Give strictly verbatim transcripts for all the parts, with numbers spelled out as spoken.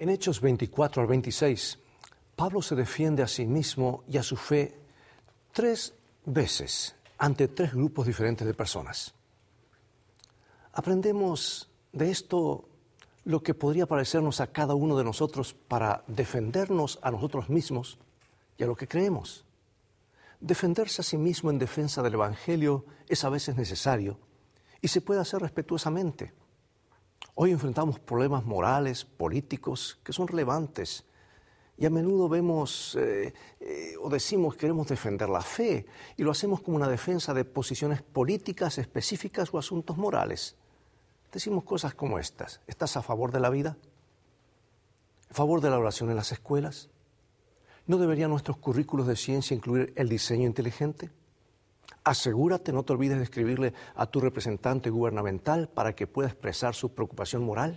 En Hechos veinticuatro al veintiséis, Pablo se defiende a sí mismo y a su fe tres veces ante tres grupos diferentes de personas. Aprendemos de esto lo que podría parecernos a cada uno de nosotros para defendernos a nosotros mismos y a lo que creemos. Defenderse a sí mismo en defensa del Evangelio es a veces necesario y se puede hacer respetuosamente. Hoy enfrentamos problemas morales, políticos, que son relevantes y a menudo vemos eh, eh, o decimos que queremos defender la fe y lo hacemos como una defensa de posiciones políticas específicas o asuntos morales. Decimos cosas como estas: ¿estás a favor de la vida? ¿A favor de la oración en las escuelas? ¿No deberían nuestros currículos de ciencia incluir el diseño inteligente? Asegúrate, no te olvides de escribirle a tu representante gubernamental para que pueda expresar su preocupación moral.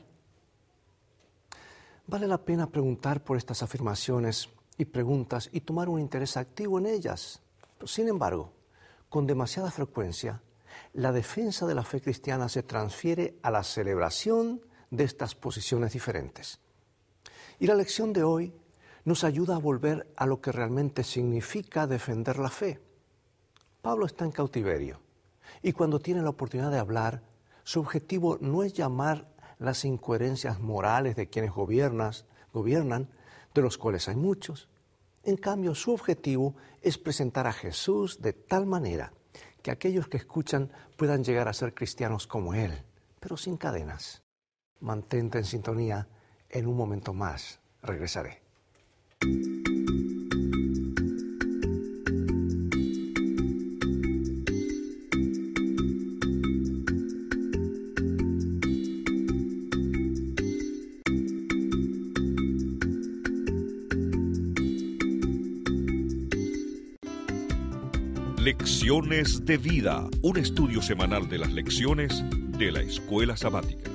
Vale la pena preguntar por estas afirmaciones y preguntas y tomar un interés activo en ellas. Pero, sin embargo, con demasiada frecuencia, la defensa de la fe cristiana se transfiere a la celebración de estas posiciones diferentes. Y la lección de hoy nos ayuda a volver a lo que realmente significa defender la fe. Pablo está en cautiverio y cuando tiene la oportunidad de hablar, su objetivo no es llamar las incoherencias morales de quienes gobiernas, gobiernan, de los cuales hay muchos. En cambio, su objetivo es presentar a Jesús de tal manera que aquellos que escuchan puedan llegar a ser cristianos como Él, pero sin cadenas. Mantente en sintonía, en un momento más regresaré. Lecciones de Vida, un estudio semanal de las lecciones de la Escuela Sabática.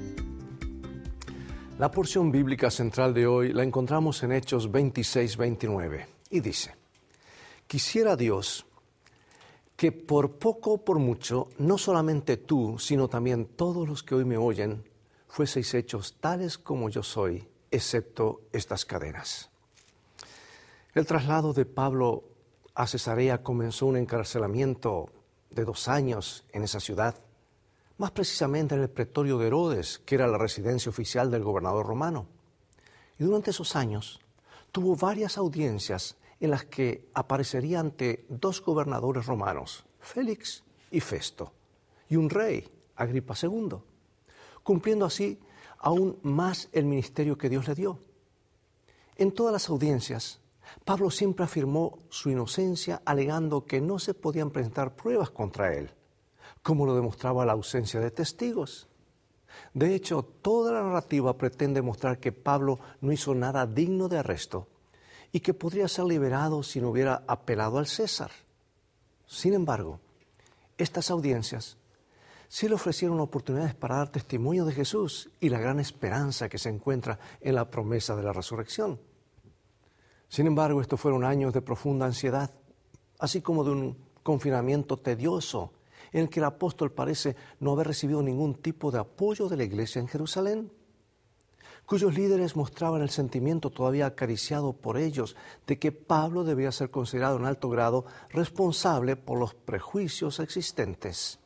La porción bíblica central de hoy la encontramos en Hechos veintiséis veintinueve y dice: Quisiera Dios que por poco o por mucho, no solamente tú, sino también todos los que hoy me oyen, fueseis hechos tales como yo soy, excepto estas cadenas. El traslado de Pablo a Cesarea comenzó un encarcelamiento de dos años en esa ciudad, más precisamente en el pretorio de Herodes, que era la residencia oficial del gobernador romano. Y durante esos años tuvo varias audiencias en las que aparecería ante dos gobernadores romanos, Félix y Festo, y un rey, Agripa segundo, cumpliendo así aún más el ministerio que Dios le dio. En todas las audiencias, Pablo siempre afirmó su inocencia, alegando que no se podían presentar pruebas contra él, como lo demostraba la ausencia de testigos. De hecho, toda la narrativa pretende mostrar que Pablo no hizo nada digno de arresto y que podría ser liberado si no hubiera apelado al César. Sin embargo, estas audiencias sí le ofrecieron oportunidades para dar testimonio de Jesús y la gran esperanza que se encuentra en la promesa de la resurrección. Sin embargo, estos fueron años de profunda ansiedad, así como de un confinamiento tedioso en el que el apóstol parece no haber recibido ningún tipo de apoyo de la iglesia en Jerusalén, cuyos líderes mostraban el sentimiento todavía acariciado por ellos de que Pablo debía ser considerado en alto grado responsable por los prejuicios existentes.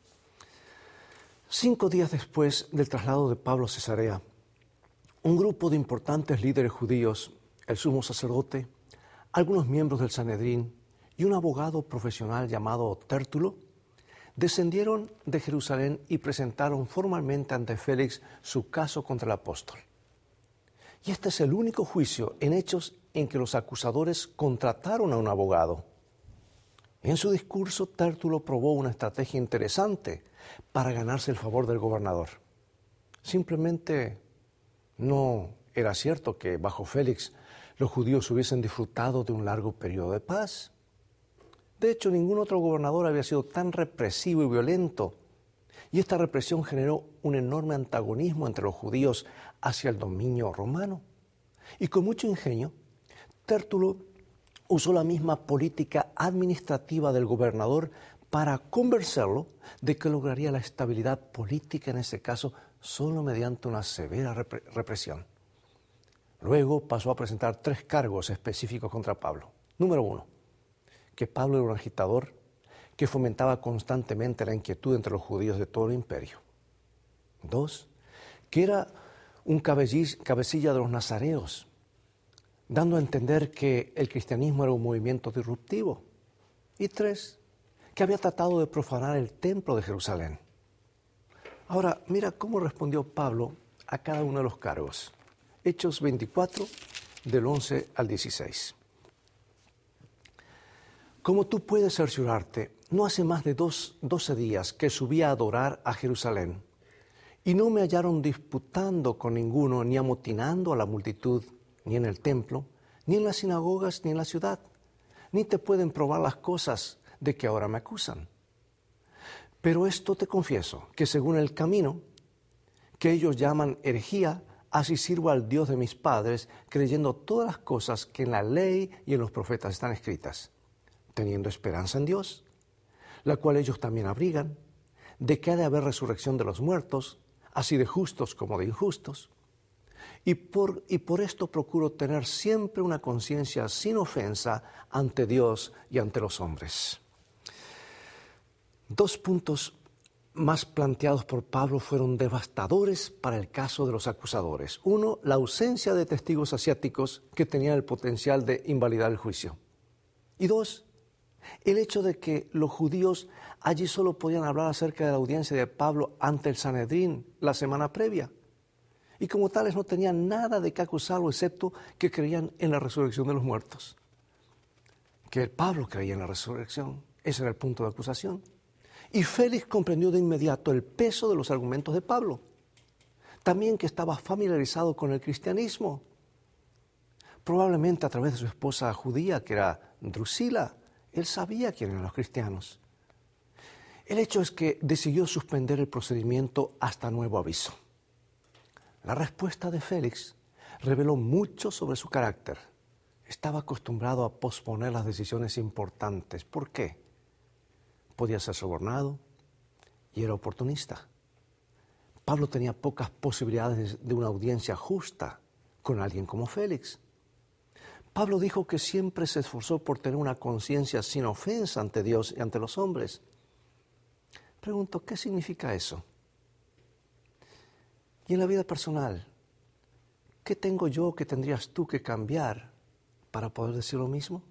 Cinco días después del traslado de Pablo a Cesarea, un grupo de importantes líderes judíos, el sumo sacerdote, algunos miembros del Sanedrín y un abogado profesional llamado Tértulo, descendieron de Jerusalén y presentaron formalmente ante Félix su caso contra el apóstol. Y este es el único juicio en Hechos en que los acusadores contrataron a un abogado. En su discurso, Tértulo probó una estrategia interesante para ganarse el favor del gobernador. Simplemente no era cierto que bajo Félix los judíos hubiesen disfrutado de un largo periodo de paz. De hecho, ningún otro gobernador había sido tan represivo y violento, y esta represión generó un enorme antagonismo entre los judíos hacia el dominio romano. Y con mucho ingenio, Tértulo usó la misma política administrativa del gobernador para convencerlo de que lograría la estabilidad política en ese caso solo mediante una severa represión. Luego pasó a presentar tres cargos específicos contra Pablo. Número uno, que Pablo era un agitador que fomentaba constantemente la inquietud entre los judíos de todo el imperio. Dos, que era un cabecilla de los nazareos, dando a entender que el cristianismo era un movimiento disruptivo. Y tres, que había tratado de profanar el templo de Jerusalén. Ahora, mira cómo respondió Pablo a cada uno de los cargos. Hechos veinticuatro, del once al dieciséis. Como tú puedes cerciorarte, no hace más de dos, doce días que subí a adorar a Jerusalén, y no me hallaron disputando con ninguno, ni amotinando a la multitud, ni en el templo, ni en las sinagogas, ni en la ciudad. Ni te pueden probar las cosas de que ahora me acusan. Pero esto te confieso, que según el camino, que ellos llaman herejía, así sirvo al Dios de mis padres, creyendo todas las cosas que en la ley y en los profetas están escritas, teniendo esperanza en Dios, la cual ellos también abrigan, de que ha de haber resurrección de los muertos, así de justos como de injustos. Y por, y por esto procuro tener siempre una conciencia sin ofensa ante Dios y ante los hombres. Dos puntos más planteados por Pablo fueron devastadores para el caso de los acusadores. Uno, la ausencia de testigos asiáticos que tenían el potencial de invalidar el juicio. Y dos, el hecho de que los judíos allí solo podían hablar acerca de la audiencia de Pablo ante el Sanedrín la semana previa. Y como tales no tenían nada de qué acusarlo, excepto que creían en la resurrección de los muertos. Que Pablo creía en la resurrección, ese era el punto de acusación. Y Félix comprendió de inmediato el peso de los argumentos de Pablo. También que estaba familiarizado con el cristianismo. Probablemente a través de su esposa judía, que era Drusila, él sabía quién eran los cristianos. El hecho es que decidió suspender el procedimiento hasta nuevo aviso. La respuesta de Félix reveló mucho sobre su carácter. Estaba acostumbrado a posponer las decisiones importantes. ¿Por qué? Podía ser sobornado y era oportunista. Pablo tenía pocas posibilidades de una audiencia justa con alguien como Félix. Pablo dijo que siempre se esforzó por tener una conciencia sin ofensa ante Dios y ante los hombres. Pregunto, ¿qué significa eso? Y en la vida personal, ¿qué tengo yo que tendrías tú que cambiar para poder decir lo mismo?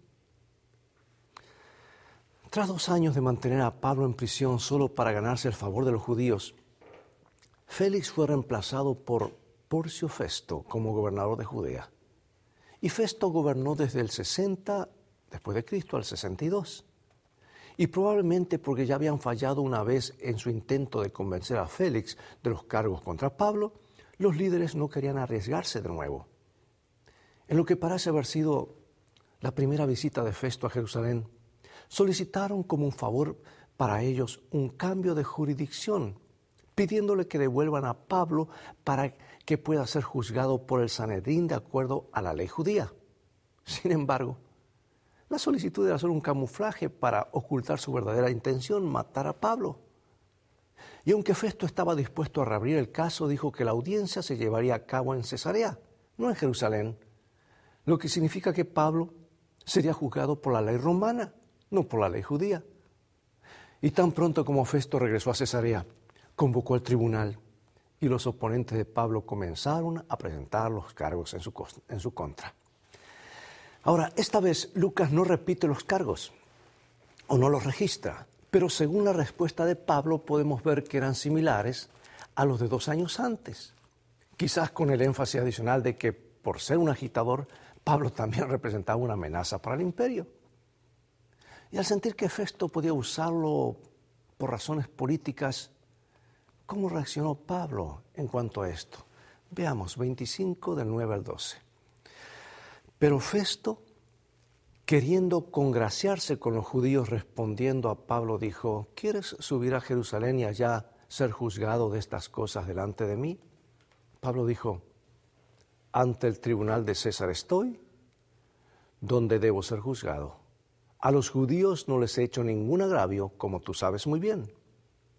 Tras dos años de mantener a Pablo en prisión solo para ganarse el favor de los judíos, Félix fue reemplazado por Porcio Festo como gobernador de Judea. Y Festo gobernó desde el sesenta después de Cristo al sesenta y dos. Y probablemente porque ya habían fallado una vez en su intento de convencer a Félix de los cargos contra Pablo, los líderes no querían arriesgarse de nuevo. En lo que parece haber sido la primera visita de Festo a Jerusalén, solicitaron como un favor para ellos un cambio de jurisdicción, pidiéndole que devuelvan a Pablo para que pueda ser juzgado por el Sanedrín de acuerdo a la ley judía. Sin embargo, la solicitud era solo un camuflaje para ocultar su verdadera intención, matar a Pablo. Y aunque Festo estaba dispuesto a reabrir el caso, dijo que la audiencia se llevaría a cabo en Cesarea, no en Jerusalén, lo que significa que Pablo sería juzgado por la ley romana, no por la ley judía. Y tan pronto como Festo regresó a Cesarea, convocó al tribunal y los oponentes de Pablo comenzaron a presentar los cargos en su, en su contra. Ahora, esta vez Lucas no repite los cargos o no los registra, pero según la respuesta de Pablo podemos ver que eran similares a los de dos años antes. Quizás con el énfasis adicional de que por ser un agitador, Pablo también representaba una amenaza para el imperio. Y al sentir que Festo podía usarlo por razones políticas, ¿cómo reaccionó Pablo en cuanto a esto? Veamos, veinticinco del nueve al doce. Pero Festo, queriendo congraciarse con los judíos, respondiendo a Pablo, dijo: ¿quieres subir a Jerusalén y allá ser juzgado de estas cosas delante de mí? Pablo dijo: ante el tribunal de César estoy, donde debo ser juzgado. A los judíos no les he hecho ningún agravio, como tú sabes muy bien.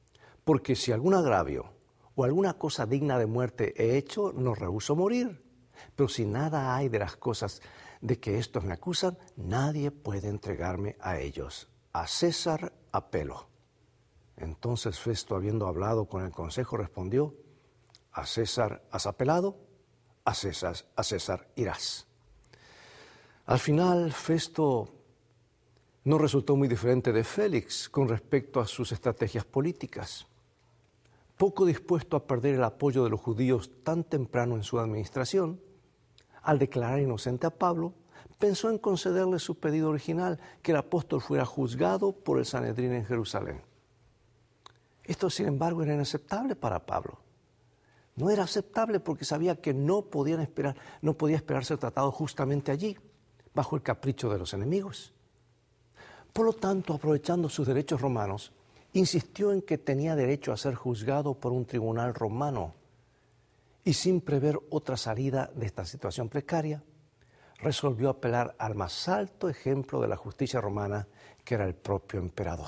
Porque si algún agravio o alguna cosa digna de muerte he hecho, no rehúso morir. Pero si nada hay de las cosas de que estos me acusan, nadie puede entregarme a ellos. A César apelo. Entonces Festo, habiendo hablado con el consejo, respondió: a César has apelado, a César, a César irás. Al final, Festo no resultó muy diferente de Félix con respecto a sus estrategias políticas. Poco dispuesto a perder el apoyo de los judíos tan temprano en su administración, al declarar inocente a Pablo, pensó en concederle su pedido original, que el apóstol fuera juzgado por el Sanedrín en Jerusalén. Esto, sin embargo, era inaceptable para Pablo. No era aceptable porque sabía que no podían esperar, no podía esperar ser tratado justamente allí, bajo el capricho de los enemigos. Por lo tanto, aprovechando sus derechos romanos, insistió en que tenía derecho a ser juzgado por un tribunal romano y, sin prever otra salida de esta situación precaria, resolvió apelar al más alto ejemplo de la justicia romana, que era el propio emperador.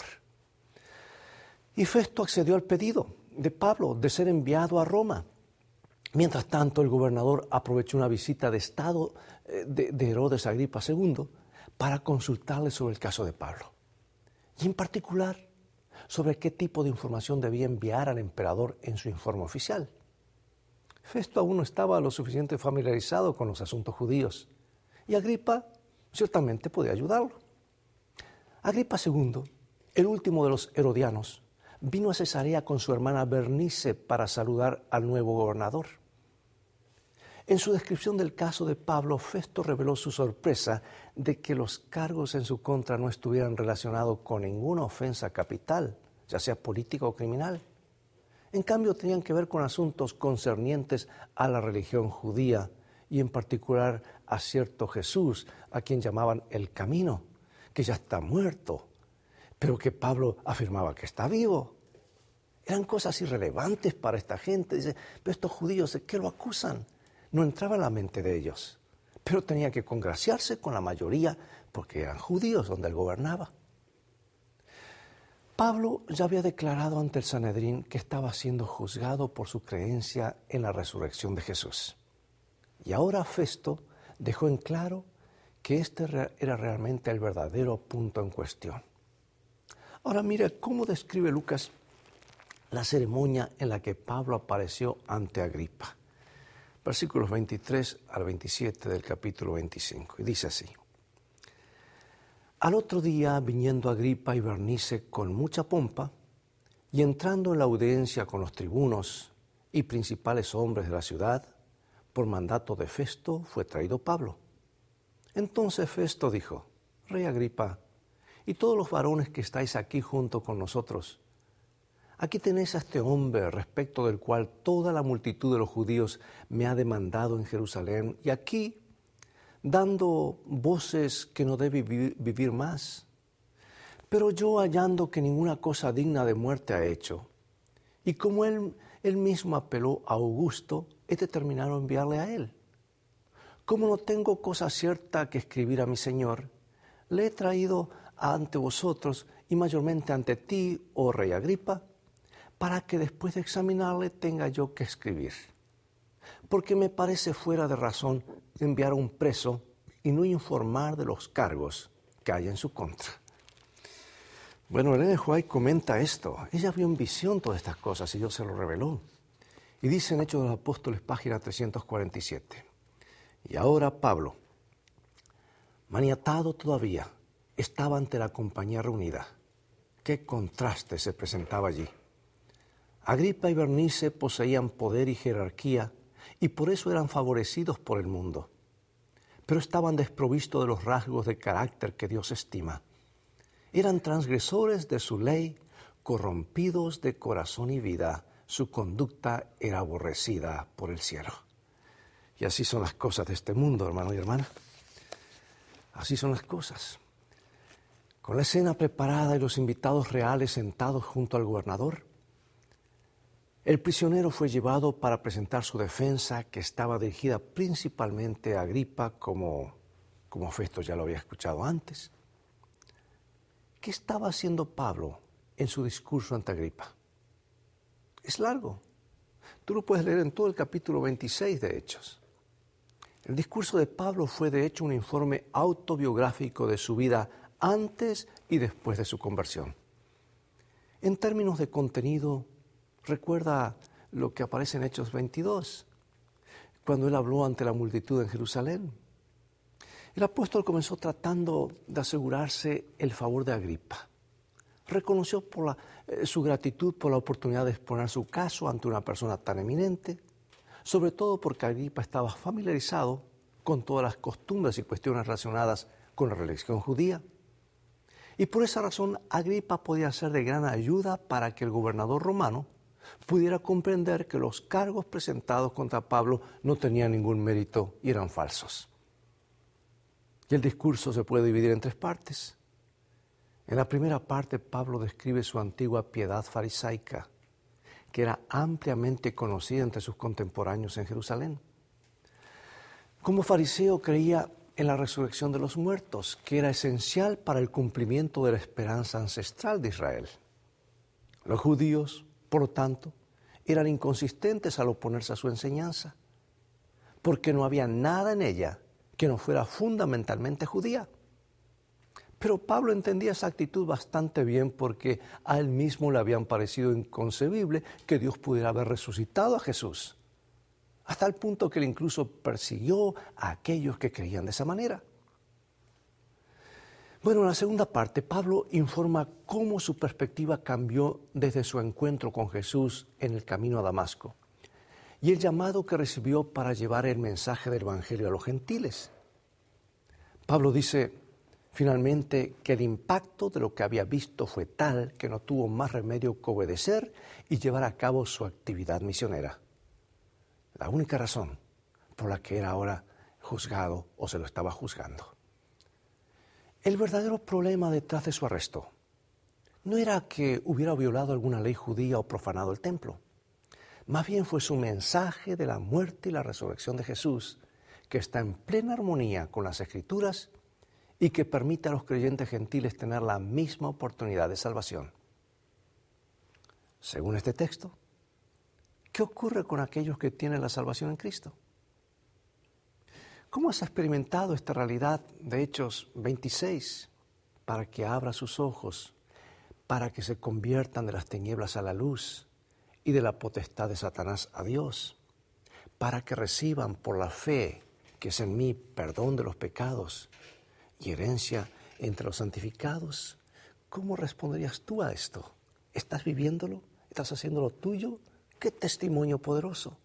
Y Festo accedió al pedido de Pablo de ser enviado a Roma. Mientras tanto, el gobernador aprovechó una visita de Estado de, de Herodes Agripa segundo para consultarle sobre el caso de Pablo. Y en particular, sobre qué tipo de información debía enviar al emperador en su informe oficial. Festo aún no estaba lo suficiente familiarizado con los asuntos judíos, y Agripa ciertamente podía ayudarlo. Agripa segundo, el último de los herodianos, vino a Cesarea con su hermana Bernice para saludar al nuevo gobernador. En su descripción del caso de Pablo, Festo reveló su sorpresa de que los cargos en su contra no estuvieran relacionados con ninguna ofensa capital, ya sea política o criminal. En cambio, tenían que ver con asuntos concernientes a la religión judía y en particular a cierto Jesús, a quien llamaban el Camino, que ya está muerto, pero que Pablo afirmaba que está vivo. Eran cosas irrelevantes para esta gente. Dice, pero estos judíos, ¿de qué lo acusan? No entraba en la mente de ellos, pero tenía que congraciarse con la mayoría porque eran judíos donde él gobernaba. Pablo ya había declarado ante el Sanedrín que estaba siendo juzgado por su creencia en la resurrección de Jesús. Y ahora Festo dejó en claro que este era realmente el verdadero punto en cuestión. Ahora mira cómo describe Lucas la ceremonia en la que Pablo apareció ante Agripa. Versículos veintitrés al veintisiete del capítulo veinticinco. Y dice así: Al otro día, viniendo Agripa y Bernice con mucha pompa, y entrando en la audiencia con los tribunos y principales hombres de la ciudad, por mandato de Festo fue traído Pablo. Entonces Festo dijo: Rey Agripa, y todos los varones que estáis aquí junto con nosotros, aquí tenéis a este hombre respecto del cual toda la multitud de los judíos me ha demandado en Jerusalén, y aquí dando voces que no debe vivir, vivir más. Pero yo, hallando que ninguna cosa digna de muerte ha hecho, y como él, él mismo apeló a Augusto, he determinado enviarle a él. Como no tengo cosa cierta que escribir a mi señor, le he traído ante vosotros y mayormente ante ti, oh rey Agripa, para que después de examinarle tenga yo que escribir. Porque me parece fuera de razón enviar a un preso y no informar de los cargos que hay en su contra. Bueno, Elena White comenta esto. Ella vio en visión todas estas cosas y Dios se lo reveló. Y dice en Hechos de los Apóstoles, página trescientos cuarenta y siete. Y ahora Pablo, maniatado todavía, estaba ante la compañía reunida. Qué contraste se presentaba allí. Agripa y Bernice poseían poder y jerarquía y por eso eran favorecidos por el mundo. Pero estaban desprovistos de los rasgos de carácter que Dios estima. Eran transgresores de su ley, corrompidos de corazón y vida. Su conducta era aborrecida por el cielo. Y así son las cosas de este mundo, hermano y hermana. Así son las cosas. Con la escena preparada y los invitados reales sentados junto al gobernador, el prisionero fue llevado para presentar su defensa, que estaba dirigida principalmente a Agripa, como, como Festo ya lo había escuchado antes. ¿Qué estaba haciendo Pablo en su discurso ante Agripa? Es largo. Tú lo puedes leer en todo el capítulo veintiséis de Hechos. El discurso de Pablo fue de hecho un informe autobiográfico de su vida antes y después de su conversión. En términos de contenido, recuerda lo que aparece en Hechos veintidós, cuando él habló ante la multitud en Jerusalén. El apóstol comenzó tratando de asegurarse el favor de Agripa. Reconoció por la, eh, su gratitud por la oportunidad de exponer su caso ante una persona tan eminente, sobre todo porque Agripa estaba familiarizado con todas las costumbres y cuestiones relacionadas con la religión judía. Y por esa razón Agripa podía ser de gran ayuda para que el gobernador romano pudiera comprender que los cargos presentados contra Pablo no tenían ningún mérito y eran falsos. Y el discurso se puede dividir en tres partes. En la primera parte, Pablo describe su antigua piedad farisaica, que era ampliamente conocida entre sus contemporáneos en Jerusalén. Como fariseo creía en la resurrección de los muertos, que era esencial para el cumplimiento de la esperanza ancestral de Israel. Los judíos, por lo tanto, eran inconsistentes al oponerse a su enseñanza, porque no había nada en ella que no fuera fundamentalmente judía. Pero Pablo entendía esa actitud bastante bien porque a él mismo le habían parecido inconcebible que Dios pudiera haber resucitado a Jesús, hasta el punto que él incluso persiguió a aquellos que creían de esa manera. Bueno, en la segunda parte, Pablo informa cómo su perspectiva cambió desde su encuentro con Jesús en el camino a Damasco y el llamado que recibió para llevar el mensaje del Evangelio a los gentiles. Pablo dice finalmente que el impacto de lo que había visto fue tal que no tuvo más remedio que obedecer y llevar a cabo su actividad misionera. La única razón por la que era ahora juzgado o se lo estaba juzgando. El verdadero problema detrás de su arresto no era que hubiera violado alguna ley judía o profanado el templo. Más bien fue su mensaje de la muerte y la resurrección de Jesús, que está en plena armonía con las Escrituras y que permite a los creyentes gentiles tener la misma oportunidad de salvación. Según este texto, ¿qué ocurre con aquellos que tienen la salvación en Cristo? ¿Cómo has experimentado esta realidad de Hechos veintiséis para que abra sus ojos, para que se conviertan de las tinieblas a la luz y de la potestad de Satanás a Dios, para que reciban por la fe que es en mí perdón de los pecados y herencia entre los santificados? ¿Cómo responderías tú a esto? ¿Estás viviéndolo? ¿Estás haciéndolo tuyo? ¡Qué testimonio poderoso!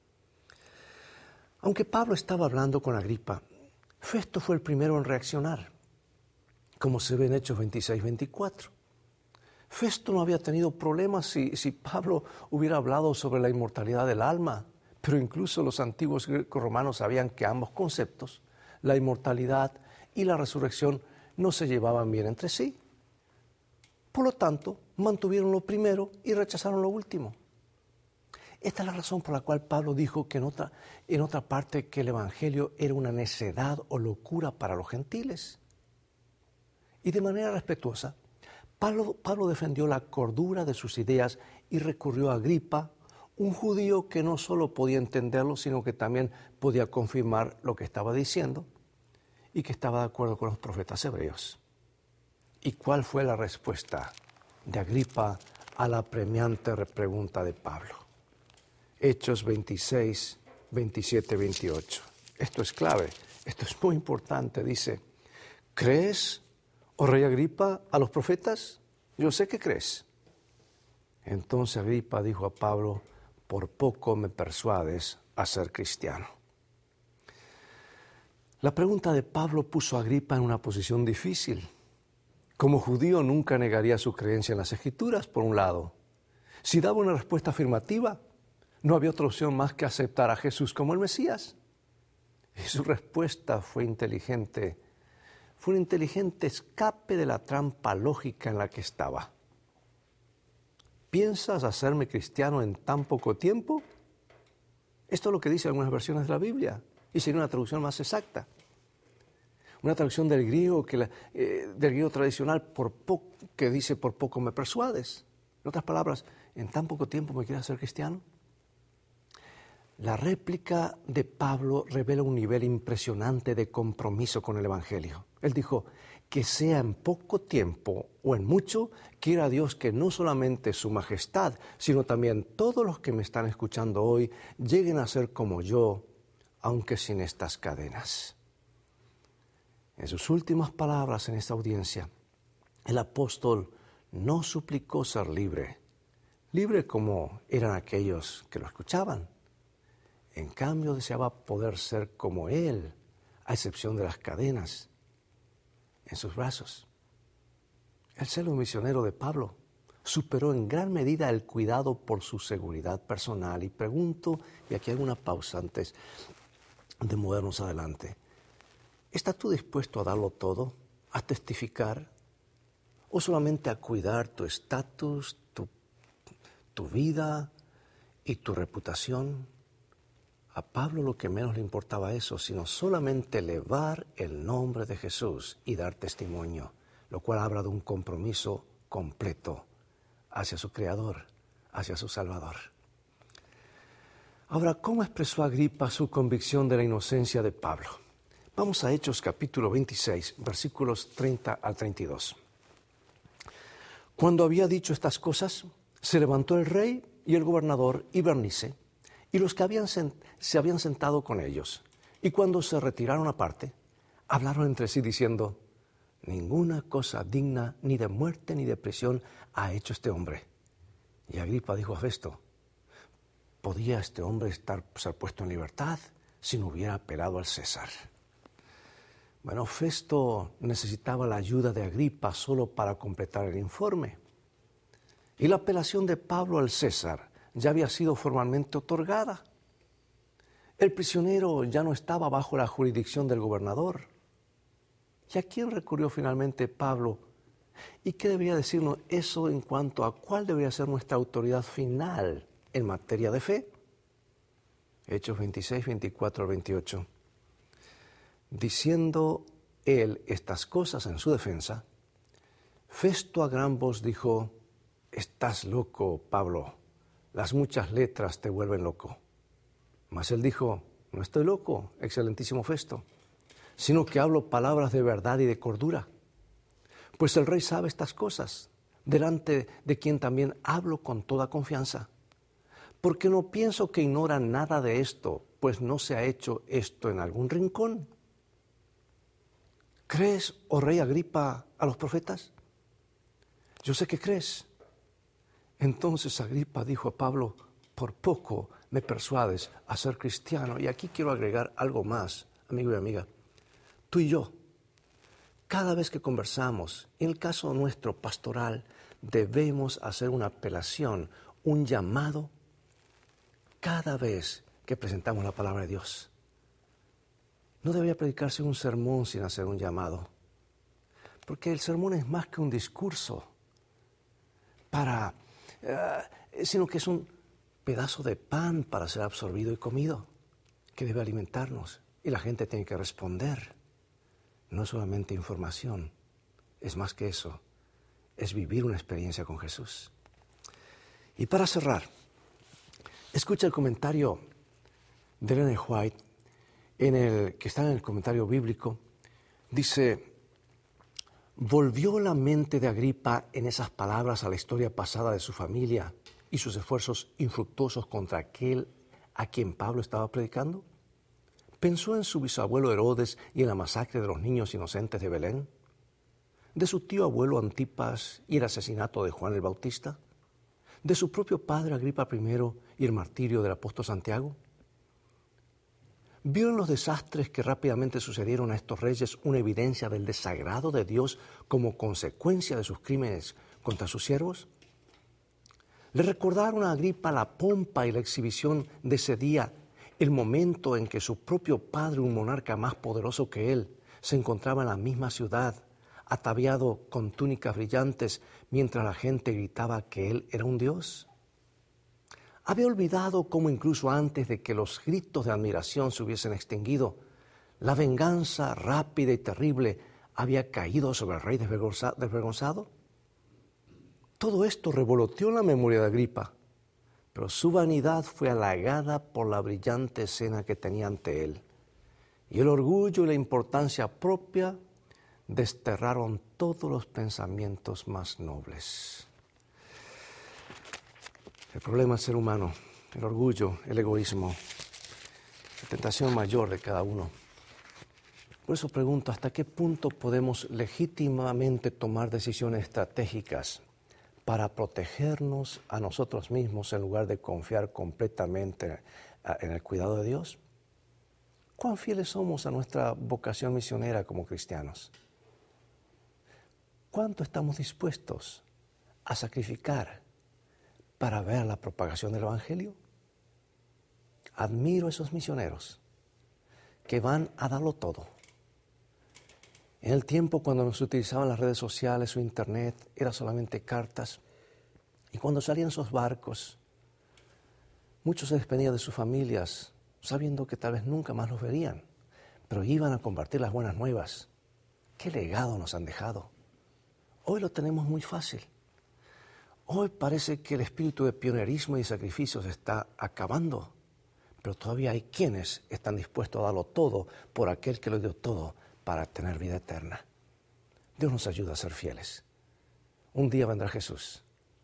Aunque Pablo estaba hablando con Agripa, Festo fue el primero en reaccionar, como se ve en Hechos veintiséis veinticuatro. Festo no había tenido problemas si, si Pablo hubiera hablado sobre la inmortalidad del alma, pero incluso los antiguos romanos sabían que ambos conceptos, la inmortalidad y la resurrección, no se llevaban bien entre sí. Por lo tanto, mantuvieron lo primero y rechazaron lo último. Esta es la razón por la cual Pablo dijo que en otra, en otra parte que el Evangelio era una necedad o locura para los gentiles. Y de manera respetuosa, Pablo, Pablo defendió la cordura de sus ideas y recurrió a Agripa, un judío que no solo podía entenderlo, sino que también podía confirmar lo que estaba diciendo y que estaba de acuerdo con los profetas hebreos. ¿Y cuál fue la respuesta de Agripa a la apremiante pregunta de Pablo? Hechos veintiséis, veintisiete, veintiocho. Esto es clave, esto es muy importante. Dice, ¿crees, oh rey Agripa, a los profetas? Yo sé que crees. Entonces Agripa dijo a Pablo, por poco me persuades a ser cristiano. La pregunta de Pablo puso a Agripa en una posición difícil. Como judío nunca negaría su creencia en las Escrituras, por un lado. Si daba una respuesta afirmativa, no había otra opción más que aceptar a Jesús como el Mesías. Y su respuesta fue inteligente. Fue un inteligente escape de la trampa lógica en la que estaba. ¿Piensas hacerme cristiano en tan poco tiempo? Esto es lo que dicen algunas versiones de la Biblia, y sería una traducción más exacta. Una traducción del griego, que la, eh, del griego tradicional por po- que dice, por poco me persuades. En otras palabras, ¿en tan poco tiempo me quieres hacer cristiano? La réplica de Pablo revela un nivel impresionante de compromiso con el Evangelio. Él dijo, que sea en poco tiempo o en mucho, quiera Dios que no solamente su majestad, sino también todos los que me están escuchando hoy lleguen a ser como yo, aunque sin estas cadenas. En sus últimas palabras en esta audiencia, el apóstol no suplicó ser libre, libre como eran aquellos que lo escuchaban. En cambio, deseaba poder ser como él, a excepción de las cadenas en sus brazos. El celo misionero de Pablo superó en gran medida el cuidado por su seguridad personal. Y pregunto, y aquí hago una pausa antes de movernos adelante, ¿estás tú dispuesto a darlo todo, a testificar, o solamente a cuidar tu estatus, tu, tu vida y tu reputación? A Pablo lo que menos le importaba eso, sino solamente elevar el nombre de Jesús y dar testimonio, lo cual habla de un compromiso completo hacia su Creador, hacia su Salvador. Ahora, ¿cómo expresó Agripa su convicción de la inocencia de Pablo? Vamos a Hechos capítulo veintiséis, versículos treinta al treinta y dos. Cuando había dicho estas cosas, se levantó el rey y el gobernador y Bernice, y los que habían sent- se habían sentado con ellos. Y cuando se retiraron aparte, hablaron entre sí diciendo, ninguna cosa digna ni de muerte ni de prisión ha hecho este hombre. Y Agripa dijo a Festo, ¿podía este hombre estar, ser puesto en libertad si no hubiera apelado al César? Bueno, Festo necesitaba la ayuda de Agripa solo para completar el informe. Y la apelación de Pablo al César ya había sido formalmente otorgada. El prisionero ya no estaba bajo la jurisdicción del gobernador. ¿Y a quién recurrió finalmente Pablo? ¿Y qué debería decirnos eso en cuanto a cuál debería ser nuestra autoridad final en materia de fe? Hechos veintiséis, veinticuatro al veintiocho. Diciendo él estas cosas en su defensa, Festo a gran voz dijo, estás loco, Pablo. Las muchas letras te vuelven loco. Mas él dijo, no estoy loco, excelentísimo Festo, sino que hablo palabras de verdad y de cordura. Pues el rey sabe estas cosas, delante de quien también hablo con toda confianza. Porque no pienso que ignora nada de esto, pues no se ha hecho esto en algún rincón. ¿Crees, oh rey Agripa, a los profetas? Yo sé que crees. Entonces Agripa dijo a Pablo, por poco me persuades a ser cristiano. Y aquí quiero agregar algo más, amigo y amiga. Tú y yo, cada vez que conversamos, en el caso nuestro pastoral, debemos hacer una apelación, un llamado, cada vez que presentamos la palabra de Dios. No debería predicarse un sermón sin hacer un llamado, porque el sermón es más que un discurso, para, uh, sino que es un pedazo de pan para ser absorbido y comido, que debe alimentarnos, y la gente tiene que responder. No es solamente información, es más que eso, es vivir una experiencia con Jesús. Y para cerrar, escucha el comentario de Ellen White, en el, que está en el comentario bíblico. Dice, volvió la mente de Agripa en esas palabras a la historia pasada de su familia y sus esfuerzos infructuosos contra aquel a quien Pablo estaba predicando. ¿Pensó en su bisabuelo Herodes y en la masacre de los niños inocentes de Belén? ¿De su tío abuelo Antipas y el asesinato de Juan el Bautista? ¿De su propio padre Agripa primero y el martirio del apóstol Santiago? ¿Vio en los desastres que rápidamente sucedieron a estos reyes una evidencia del desagrado de Dios como consecuencia de sus crímenes contra sus siervos? ¿Le recordaron a Agripa la pompa y la exhibición de ese día, el momento en que su propio padre, un monarca más poderoso que él, se encontraba en la misma ciudad, ataviado con túnicas brillantes, mientras la gente gritaba que él era un dios? Había olvidado cómo incluso antes de que los gritos de admiración se hubiesen extinguido, la venganza rápida y terrible había caído sobre el rey desvergonzado. Todo esto revoloteó en la memoria de Agripa. pero su vanidad fue halagada por la brillante escena que tenía ante él. Y el orgullo y la importancia propia desterraron todos los pensamientos más nobles. El problema del ser humano, el orgullo, el egoísmo, la tentación mayor de cada uno. Por eso pregunto, ¿hasta qué punto podemos legítimamente tomar decisiones estratégicas para protegernos a nosotros mismos en lugar de confiar completamente en el cuidado de Dios? ¿Cuán fieles somos a nuestra vocación misionera como cristianos? ¿Cuánto estamos dispuestos a sacrificar para ver la propagación del Evangelio? Admiro a esos misioneros que van a darlo todo. En el tiempo cuando no se utilizaban las redes sociales o internet, era solamente cartas. Y cuando salían esos barcos, muchos se despedían de sus familias, sabiendo que tal vez nunca más los verían, pero iban a compartir las buenas nuevas. ¿Qué legado nos han dejado? Hoy lo tenemos muy fácil. Hoy parece que el espíritu de pionerismo y sacrificio se está acabando, pero todavía hay quienes están dispuestos a darlo todo por aquel que lo dio todo para tener vida eterna. Dios nos ayuda a ser fieles. Un día vendrá Jesús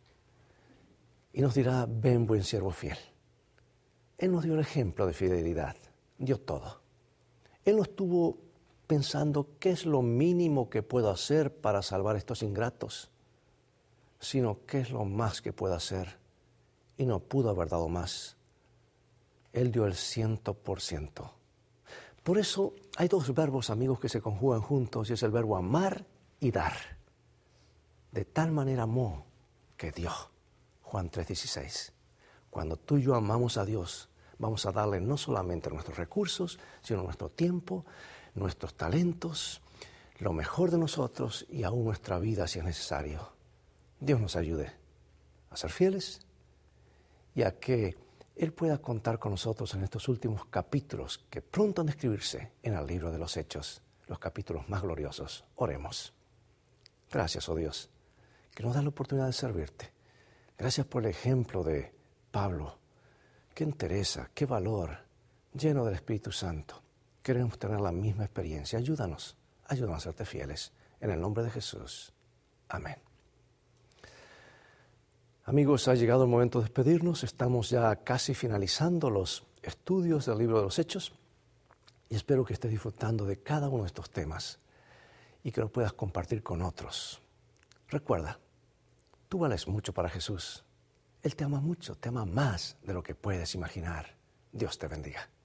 y nos dirá, ven buen siervo fiel. Él nos dio el ejemplo de fidelidad, dio todo. Él no estuvo pensando qué es lo mínimo que puedo hacer para salvar a estos ingratos, sino qué es lo más que puedo hacer, y no pudo haber dado más. Él dio el ciento por ciento. Por eso hay dos verbos, amigos, que se conjugan juntos, y es el verbo amar y dar. De tal manera amó que dio. Juan tres dieciséis. Cuando tú y yo amamos a Dios, vamos a darle no solamente nuestros recursos, sino nuestro tiempo, nuestros talentos, lo mejor de nosotros y aún nuestra vida si es necesario. Dios nos ayude a ser fieles y a que Él pueda contar con nosotros en estos últimos capítulos que pronto han de escribirse en el libro de los Hechos, los capítulos más gloriosos. Oremos. Gracias, oh Dios, que nos da la oportunidad de servirte. Gracias por el ejemplo de Pablo. Qué entereza, qué valor, lleno del Espíritu Santo. Queremos tener la misma experiencia. Ayúdanos, ayúdanos a serte fieles. En el nombre de Jesús. Amén. Amigos, ha llegado el momento de despedirnos. Estamos ya casi finalizando los estudios del libro de los Hechos y espero que estés disfrutando de cada uno de estos temas y que lo puedas compartir con otros. Recuerda, tú vales mucho para Jesús. Él te ama mucho, te ama más de lo que puedes imaginar. Dios te bendiga.